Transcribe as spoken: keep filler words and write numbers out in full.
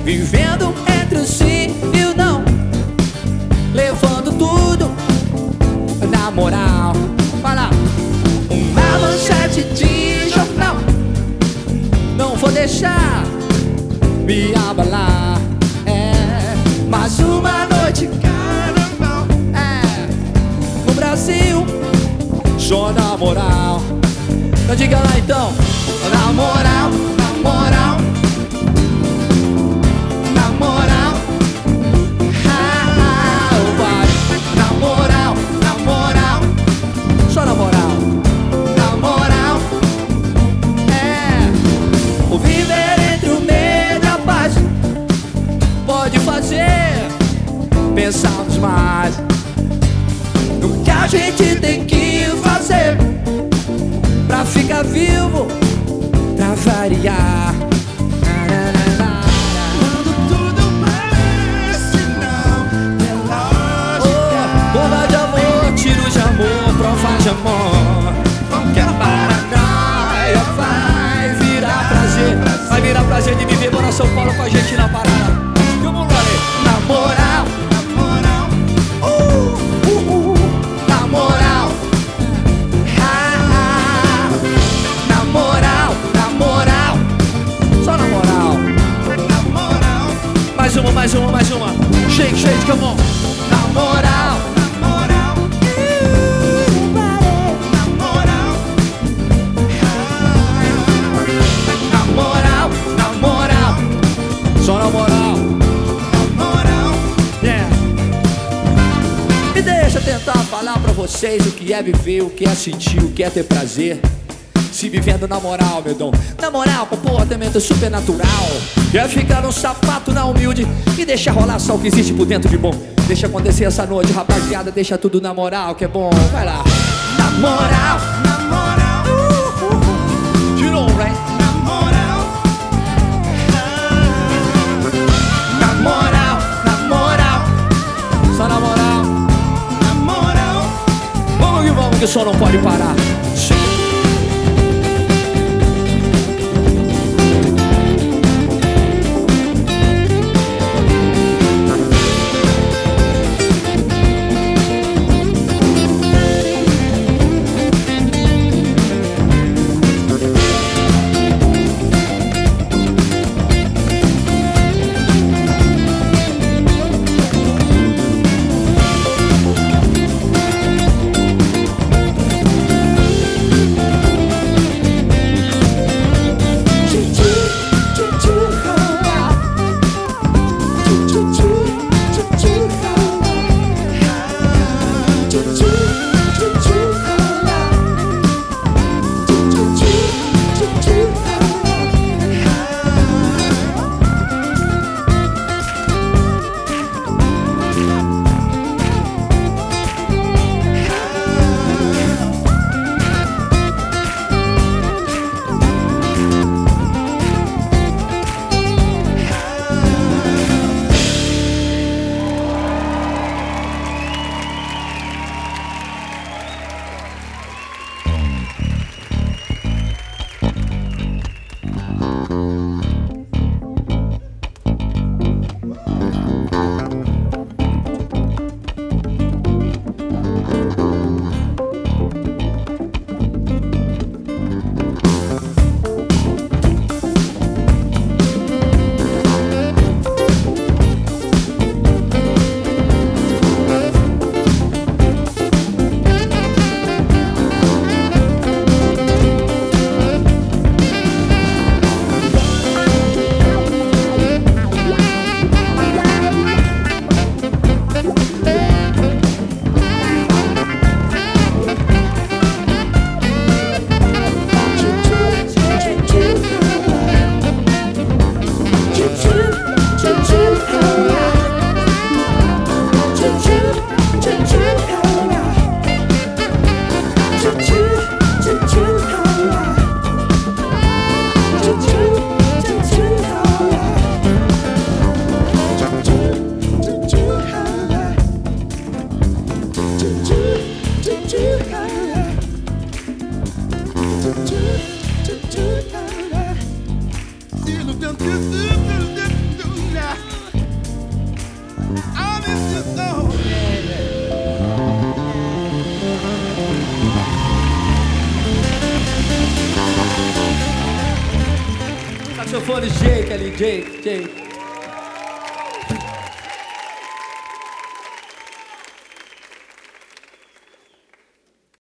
vivendo entre o sim e o não, levando tudo na moral. Vai lá. Uma manchete de jornal, não vou deixar me abalar. É mais uma noite carnaval. É no Brasil, só na moral. Então diga lá então. Na moral, na moral, na moral. Ah, vai. Na moral, na moral, só na moral. Na moral, é o viver entre o medo e a paz pode fazer pensarmos mais no que a gente tem que fazer pra ficar vivo, pra variar. Quando tudo parece não ter lógica. Oh, bomba de amor, tiro de amor, prova de amor. Qualquer paranoia vai virar prazer. Vai virar prazer de viver, bora São Paulo com a gente na parada. Vamos lá, na moral, Na moral, uh, uh, uh, na moral. Ah, na moral, na moral, só na moral. na moral, Mais uma, mais uma, mais uma. Shake, shake, come on. Na moral, na moral, na moral. na moral, na moral, só na moral. Na moral, Yeah. Me deixa tentar falar pra vocês o que é viver, o que é sentir, o que é ter prazer. Se vivendo na moral, meu dom. Na moral, comportamento supernatural. É ficar no sapato na humilde e deixar rolar só o que existe por dentro de bom. Deixa acontecer essa noite, rapaziada. Deixa tudo na moral, que é bom. Vai lá. Na moral. na moral, Uh, uh, uh. De novo, right? na moral. Na moral, na moral, só na moral. Na moral, Vamos que vamos, que o som não pode parar. saxofone Jake ali, Jake, Jake.